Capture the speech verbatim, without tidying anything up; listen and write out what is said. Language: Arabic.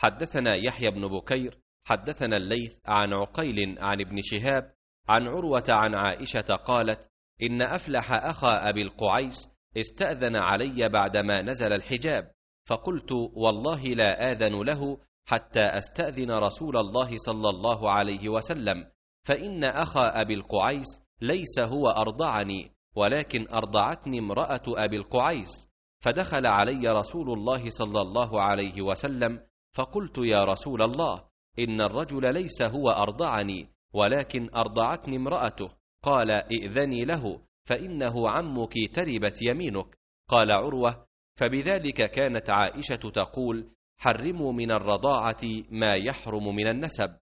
حدثنا يحيى بن بكير حدثنا الليث عن عقيل عن ابن شهاب عن عروة عن عائشة قالت: إن أفلح أخا أبي القعيس استأذن علي بعدما نزل الحجاب، فقلت: والله لا آذن له حتى أستأذن رسول الله صلى الله عليه وسلم، فإن أخا أبي القعيس ليس هو أرضعني، ولكن أرضعتني امرأة أبي القعيس. فدخل علي رسول الله صلى الله عليه وسلم، فقلت: يا رسول الله، إن الرجل ليس هو أرضعني، ولكن أرضعتني امرأته. قال: ائذني له، فإنه عمك تربت يمينك. قال عروة: فبذلك كانت عائشة تقول: حرموا من الرضاعة ما يحرم من النسب.